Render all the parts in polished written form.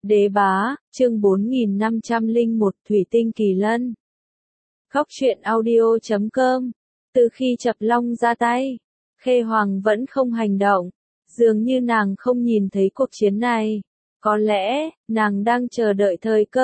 Đế bá, chương 4501 Thủy tinh kỳ lân. Góc truyện audio.com. Từ khi Chập Long ra tay, Khê Hoàng vẫn không hành động, dường như nàng không nhìn thấy cuộc chiến này. Có lẽ, nàng đang chờ đợi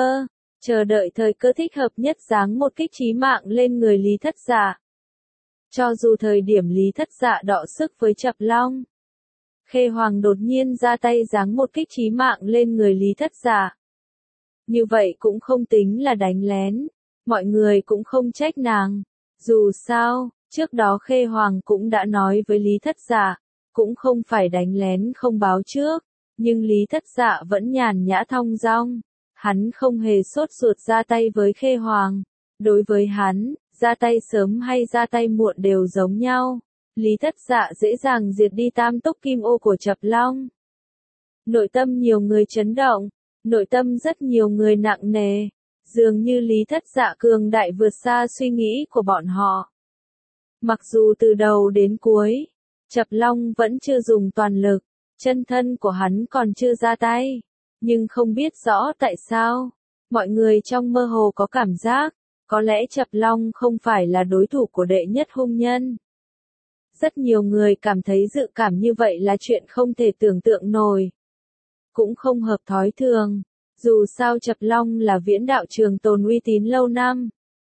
thời cơ thích hợp nhất giáng một kích chí mạng lên người Lý Thất Dạ. Cho dù thời điểm Lý Thất Dạ đọ sức với Chập Long, Khê Hoàng đột nhiên ra tay giáng một kích chí mạng lên người Lý Thất Dạ. Như vậy cũng không tính là đánh lén, mọi người cũng không trách nàng. Dù sao, trước đó Khê Hoàng cũng đã nói với Lý Thất Dạ, cũng không phải đánh lén không báo trước, nhưng Lý Thất Dạ vẫn nhàn nhã thong dong. Hắn không hề sốt ruột ra tay với Khê Hoàng. Đối với hắn, ra tay sớm hay ra tay muộn đều giống nhau. Lý Thất Dạ dễ dàng diệt đi tam túc kim ô của Chập Long. Nội tâm nhiều người chấn động, nội tâm rất nhiều người nặng nề. Dường như Lý Thất Dạ cường đại vượt xa suy nghĩ của bọn họ. Mặc dù từ đầu đến cuối, Chập Long vẫn chưa dùng toàn lực, chân thân của hắn còn chưa ra tay. Nhưng không biết rõ tại sao, mọi người trong mơ hồ có cảm giác, có lẽ Chập Long không phải là đối thủ của đệ nhất hung nhân. Rất nhiều người cảm thấy dự cảm như vậy là chuyện không thể tưởng tượng nổi. Cũng không hợp thói thường, dù sao Chập Long là viễn đạo trường tồn uy tín lâu năm.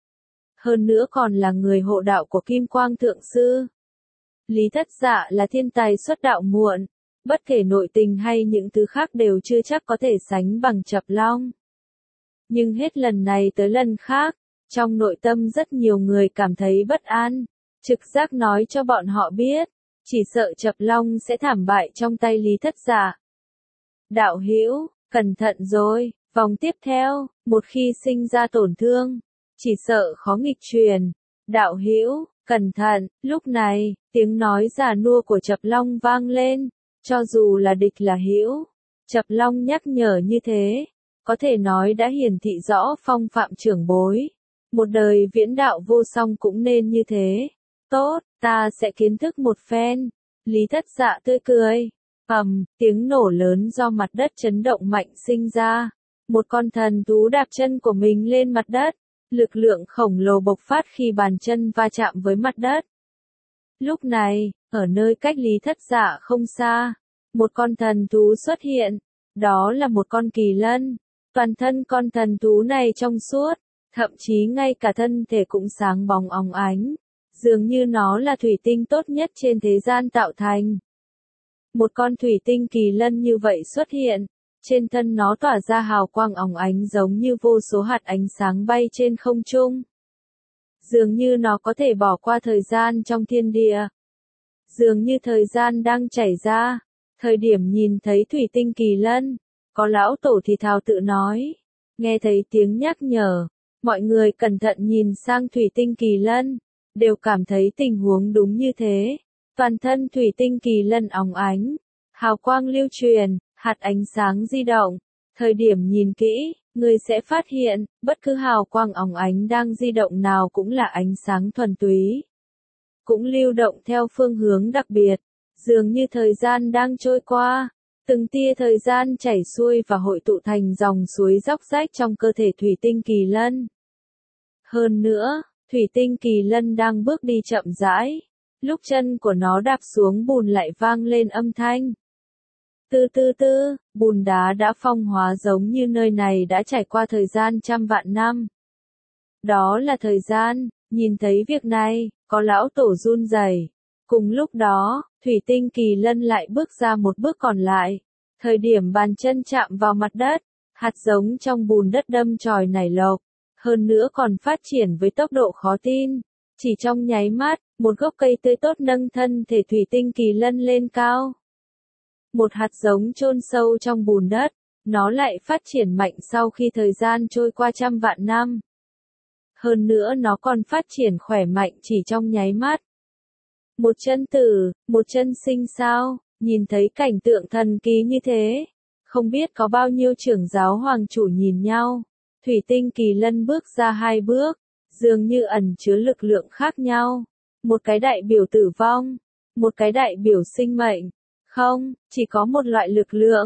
Hơn nữa còn là người hộ đạo của Kim Quang Thượng Sư. Lý Thất Dạ là thiên tài xuất đạo muộn, bất kể nội tình hay những thứ khác đều chưa chắc có thể sánh bằng Chập Long. Nhưng hết lần này tới lần khác, trong nội tâm rất nhiều người cảm thấy bất an. Trực giác nói cho bọn họ biết, chỉ sợ Chập Long sẽ thảm bại trong tay Lý Thất Dạ. Đạo hữu, cẩn thận rồi, vòng tiếp theo, một khi sinh ra tổn thương, chỉ sợ khó nghịch truyền. Đạo hữu, cẩn thận, lúc này, tiếng nói già nua của Chập Long vang lên, cho dù là địch là hữu. Chập Long nhắc nhở như thế, có thể nói đã hiển thị rõ phong phạm trưởng bối. Một đời viễn đạo vô song cũng nên như thế. Tốt, ta sẽ kiến thức một phen. Lý Thất Dạ tươi cười. Tiếng nổ lớn do mặt đất chấn động mạnh sinh ra. Một con thần thú đạp chân của mình lên mặt đất. Lực lượng khổng lồ bộc phát khi bàn chân va chạm với mặt đất. Lúc này, ở nơi cách Lý Thất Dạ không xa, một con thần thú xuất hiện. Đó là một con kỳ lân. Toàn thân con thần thú này trong suốt, thậm chí ngay cả thân thể cũng sáng bóng óng ánh. Dường như nó là thủy tinh tốt nhất trên thế gian tạo thành. Một con thủy tinh kỳ lân như vậy xuất hiện, trên thân nó tỏa ra hào quang óng ánh giống như vô số hạt ánh sáng bay trên không trung. Dường như nó có thể bỏ qua thời gian trong thiên địa. Dường như thời gian đang chảy ra. Thời điểm nhìn thấy thủy tinh kỳ lân, có lão tổ thì thào tự nói. Nghe thấy tiếng nhắc nhở, mọi người cẩn thận nhìn sang thủy tinh kỳ lân, đều cảm thấy tình huống đúng như thế. Toàn thân thủy tinh kỳ lân óng ánh, hào quang lưu truyền, hạt ánh sáng di động. Thời điểm nhìn kỹ, người sẽ phát hiện, bất cứ hào quang óng ánh đang di động nào cũng là ánh sáng thuần túy. Cũng lưu động theo phương hướng đặc biệt, dường như thời gian đang trôi qua. Từng tia thời gian chảy xuôi và hội tụ thành dòng suối róc rách trong cơ thể thủy tinh kỳ lân. Hơn nữa, thủy tinh kỳ lân đang bước đi chậm rãi. Lúc chân của nó đạp xuống bùn lại vang lên âm thanh. Bùn đá đã phong hóa giống như nơi này đã trải qua thời gian trăm vạn năm. Đó là thời gian, nhìn thấy việc này, có lão tổ run rẩy. Cùng lúc đó, thủy tinh kỳ lân lại bước ra một bước còn lại. Thời điểm bàn chân chạm vào mặt đất, hạt giống trong bùn đất đâm chồi nảy lộc. Hơn nữa còn phát triển với tốc độ khó tin. Chỉ trong nháy mắt, một gốc cây tươi tốt nâng thân thể thủy tinh kỳ lân lên cao. Một hạt giống chôn sâu trong bùn đất, nó lại phát triển mạnh sau khi thời gian trôi qua trăm vạn năm. Hơn nữa nó còn phát triển khỏe mạnh chỉ trong nháy mắt. Một chân tử, một chân sinh sao, nhìn thấy cảnh tượng thần kỳ như thế. Không biết có bao nhiêu trưởng giáo hoàng chủ nhìn nhau. Thủy tinh kỳ lân bước ra hai bước, dường như ẩn chứa lực lượng khác nhau. Một cái đại biểu tử vong, một cái đại biểu sinh mệnh. Không, chỉ có một loại lực lượng,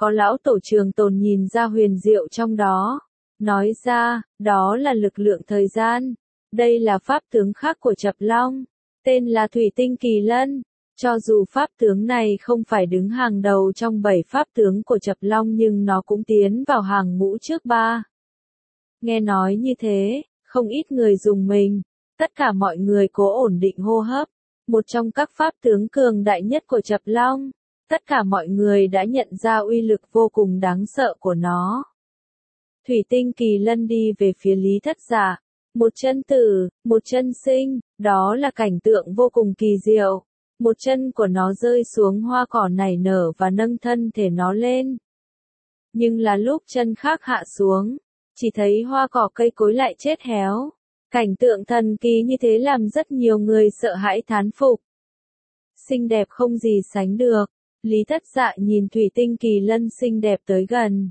Có lão tổ trường tồn nhìn ra huyền diệu trong đó. Nói ra, đó là lực lượng thời gian. Đây là pháp tướng khác của Chập Long. Tên là Thủy Tinh Kỳ Lân. Cho dù pháp tướng này không phải đứng hàng đầu trong 7 pháp tướng của Chập Long nhưng nó cũng tiến vào hàng ngũ trước 3. Nghe nói như thế, không ít người rùng mình. Tất cả mọi người cố ổn định hô hấp. Một trong các pháp tướng cường đại nhất của Chập Long. Tất cả mọi người đã nhận ra uy lực vô cùng đáng sợ của nó. Thủy Tinh Kỳ Lân đi về phía Lý Thất Dạ. Một chân tử, một chân sinh, đó là cảnh tượng vô cùng kỳ diệu. Một chân của nó rơi xuống hoa cỏ nảy nở và nâng thân thể nó lên. Nhưng là lúc chân khác hạ xuống, chỉ thấy hoa cỏ cây cối lại chết héo. Cảnh tượng thần kỳ như thế làm rất nhiều người sợ hãi thán phục. Xinh đẹp không gì sánh được. Lý Thất Dạ nhìn Thủy Tinh Kỳ Lân xinh đẹp tới gần.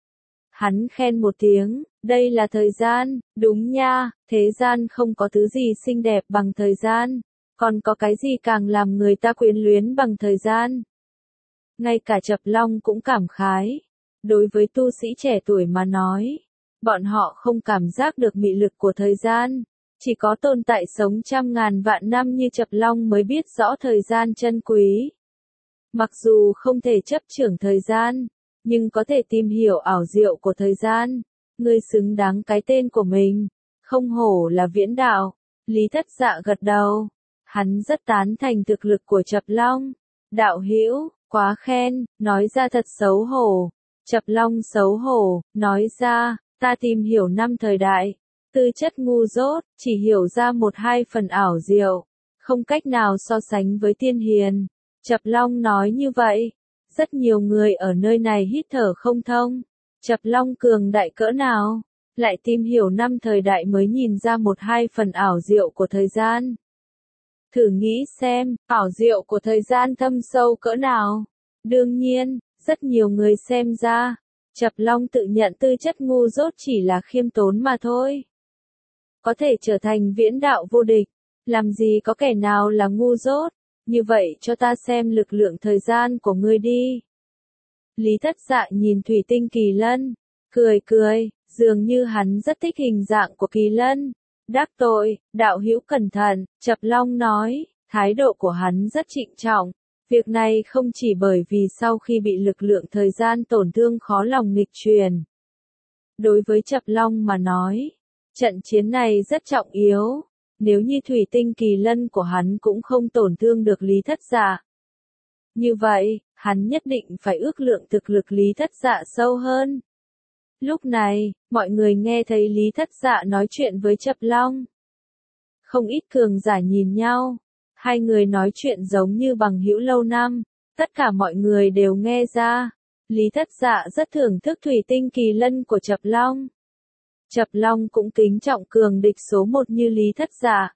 Hắn khen một tiếng, đây là thời gian, đúng nha, thế gian không có thứ gì xinh đẹp bằng thời gian, còn có cái gì càng làm người ta quyến luyến bằng thời gian. Ngay cả Chập Long cũng cảm khái. Đối với tu sĩ trẻ tuổi mà nói, bọn họ không cảm giác được mị lực của thời gian, chỉ có tồn tại sống trăm ngàn vạn năm như Chập Long mới biết rõ thời gian chân quý. Mặc dù không thể chấp chưởng thời gian, nhưng có thể tìm hiểu ảo diệu của thời gian. Ngươi xứng đáng cái tên của mình, không hổ là viễn đạo. Lý Thất Dạ gật đầu. Hắn rất tán thành thực lực của Chập Long. Đạo hữu, quá khen, nói ra thật xấu hổ. Chập Long xấu hổ, nói ra, ta tìm hiểu 5 thời đại. Tư chất ngu dốt, chỉ hiểu ra 1-2 phần ảo diệu. Không cách nào so sánh với tiên hiền. Chập Long nói như vậy. Rất nhiều người ở nơi này hít thở không thông. Chập Long cường đại cỡ nào? Lại tìm hiểu 5 thời đại mới nhìn ra 1-2 phần ảo diệu của thời gian. Thử nghĩ xem, ảo diệu của thời gian thâm sâu cỡ nào? Đương nhiên, rất nhiều người xem ra. Chập Long tự nhận tư chất ngu dốt chỉ là khiêm tốn mà thôi. Có thể trở thành viễn đạo vô địch. Làm gì có kẻ nào là ngu dốt? Như vậy cho ta xem lực lượng thời gian của ngươi đi. Lý Thất Dạ nhìn Thủy Tinh Kỳ Lân, cười cười, dường như hắn rất thích hình dạng của Kỳ Lân. Đắc tội, đạo hữu cẩn thận, Chập Long nói, thái độ của hắn rất trịnh trọng. Việc này không chỉ bởi vì sau khi bị lực lượng thời gian tổn thương khó lòng nghịch truyền. Đối với Chập Long mà nói, trận chiến này rất trọng yếu. Nếu như Thủy Tinh Kỳ Lân của hắn cũng không tổn thương được Lý Thất Dạ. Như vậy, hắn nhất định phải ước lượng thực lực Lý Thất Dạ sâu hơn. Lúc này, mọi người nghe thấy Lý Thất Dạ nói chuyện với Chập Long. Không ít cường giả nhìn nhau. Hai người nói chuyện giống như bằng hữu lâu năm. Tất cả mọi người đều nghe ra. Lý Thất Dạ rất thưởng thức Thủy Tinh Kỳ Lân của Chập Long. Chập Long cũng kính trọng cường địch số 1 như Lý Thất Dạ.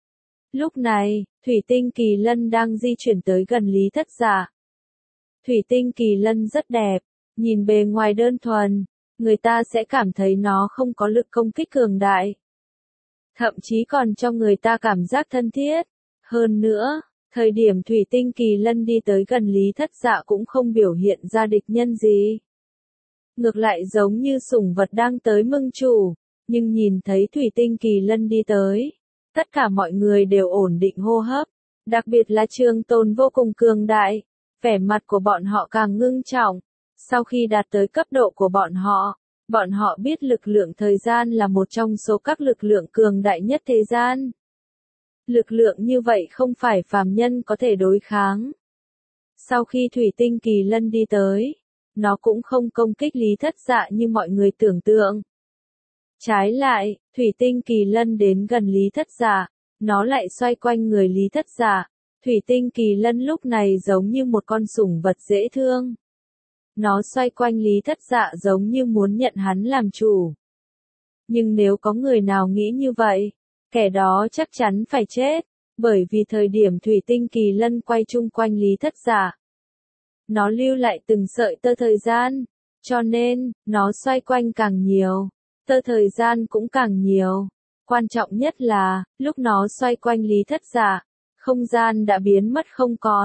Lúc này, Thủy Tinh Kỳ Lân đang di chuyển tới gần Lý Thất Dạ. Thủy Tinh Kỳ Lân rất đẹp, nhìn bề ngoài đơn thuần, người ta sẽ cảm thấy nó không có lực công kích cường đại. Thậm chí còn cho người ta cảm giác thân thiết. Hơn nữa, thời điểm Thủy Tinh Kỳ Lân đi tới gần Lý Thất Dạ cũng không biểu hiện ra địch nhân gì. Ngược lại giống như sủng vật đang tới mưng chủ, nhưng nhìn thấy Thủy Tinh Kỳ Lân đi tới, tất cả mọi người đều ổn định hô hấp, đặc biệt là Trường Tồn vô cùng cường đại, vẻ mặt của bọn họ càng ngưng trọng. Sau khi đạt tới cấp độ của bọn họ biết lực lượng thời gian là một trong số các lực lượng cường đại nhất thế gian. Lực lượng như vậy không phải phàm nhân có thể đối kháng. Sau khi Thủy Tinh Kỳ Lân đi tới, nó cũng không công kích Lý Thất Dạ như mọi người tưởng tượng. Trái lại, Thủy Tinh Kỳ Lân đến gần Lý Thất Dạ, nó lại xoay quanh người Lý Thất Dạ. Thủy Tinh Kỳ Lân lúc này giống như một con sủng vật dễ thương. Nó xoay quanh Lý Thất Dạ giống như muốn nhận hắn làm chủ. Nhưng nếu có người nào nghĩ như vậy, kẻ đó chắc chắn phải chết, bởi vì thời điểm Thủy Tinh Kỳ Lân quay chung quanh Lý Thất Dạ, nó lưu lại từng sợi tơ thời gian, cho nên, nó xoay quanh càng nhiều, tơ thời gian cũng càng nhiều. Quan trọng nhất là, lúc nó xoay quanh Lý Thất Dạ, không gian đã biến mất không còn.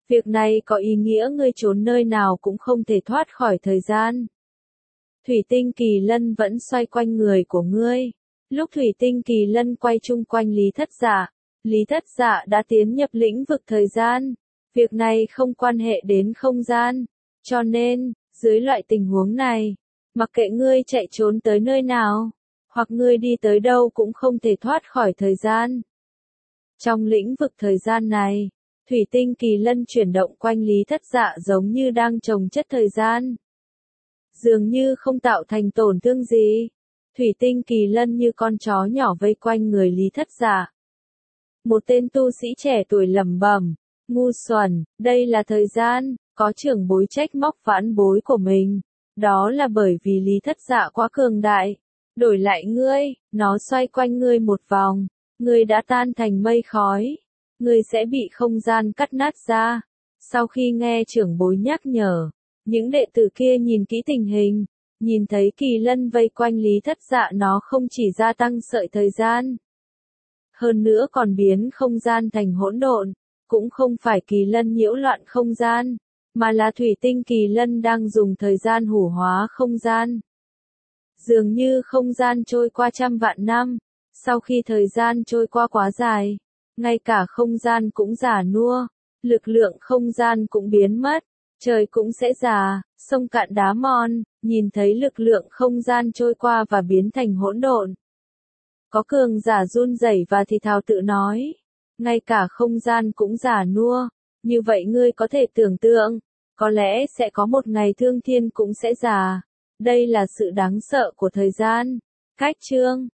Việc này có ý nghĩa ngươi trốn nơi nào cũng không thể thoát khỏi thời gian. Thủy tinh kỳ lân vẫn xoay quanh người của ngươi. Lúc thủy tinh kỳ lân quay chung quanh Lý Thất Dạ đã tiến nhập lĩnh vực thời gian. Việc này không quan hệ đến không gian. Cho nên, dưới loại tình huống này, mặc kệ ngươi chạy trốn tới nơi nào, hoặc ngươi đi tới đâu cũng không thể thoát khỏi thời gian. Trong lĩnh vực thời gian này, thủy tinh kỳ lân chuyển động quanh Lý Thất Dạ giống như đang trồng chất thời gian. Dường như không tạo thành tổn thương gì. Thủy tinh kỳ lân như con chó nhỏ vây quanh người Lý Thất Dạ. Một tên tu sĩ trẻ tuổi lẩm bẩm, ngu xuẩn, đây là thời gian, có trưởng bối trách móc vãn bối của mình. Đó là bởi vì Lý Thất Dạ quá cường đại. Đổi lại ngươi, nó xoay quanh ngươi một vòng, ngươi đã tan thành mây khói. Ngươi sẽ bị không gian cắt nát ra. Sau khi nghe trưởng bối nhắc nhở, những đệ tử kia nhìn kỹ tình hình, nhìn thấy kỳ lân vây quanh Lý Thất Dạ nó không chỉ gia tăng sợi thời gian, hơn nữa còn biến không gian thành hỗn độn, cũng không phải kỳ lân nhiễu loạn không gian, mà là thủy tinh kỳ lân đang dùng thời gian hủ hóa không gian. Dường như không gian trôi qua trăm vạn năm, sau khi thời gian trôi qua quá dài, ngay cả không gian cũng già nua, lực lượng không gian cũng biến mất, trời cũng sẽ già, sông cạn đá mòn, nhìn thấy lực lượng không gian trôi qua và biến thành hỗn độn. Có cường giả run rẩy và thì thào tự nói, ngay cả không gian cũng già nua, như vậy ngươi có thể tưởng tượng, có lẽ sẽ có một ngày thương thiên cũng sẽ già. Đây là sự đáng sợ của thời gian. Cách chương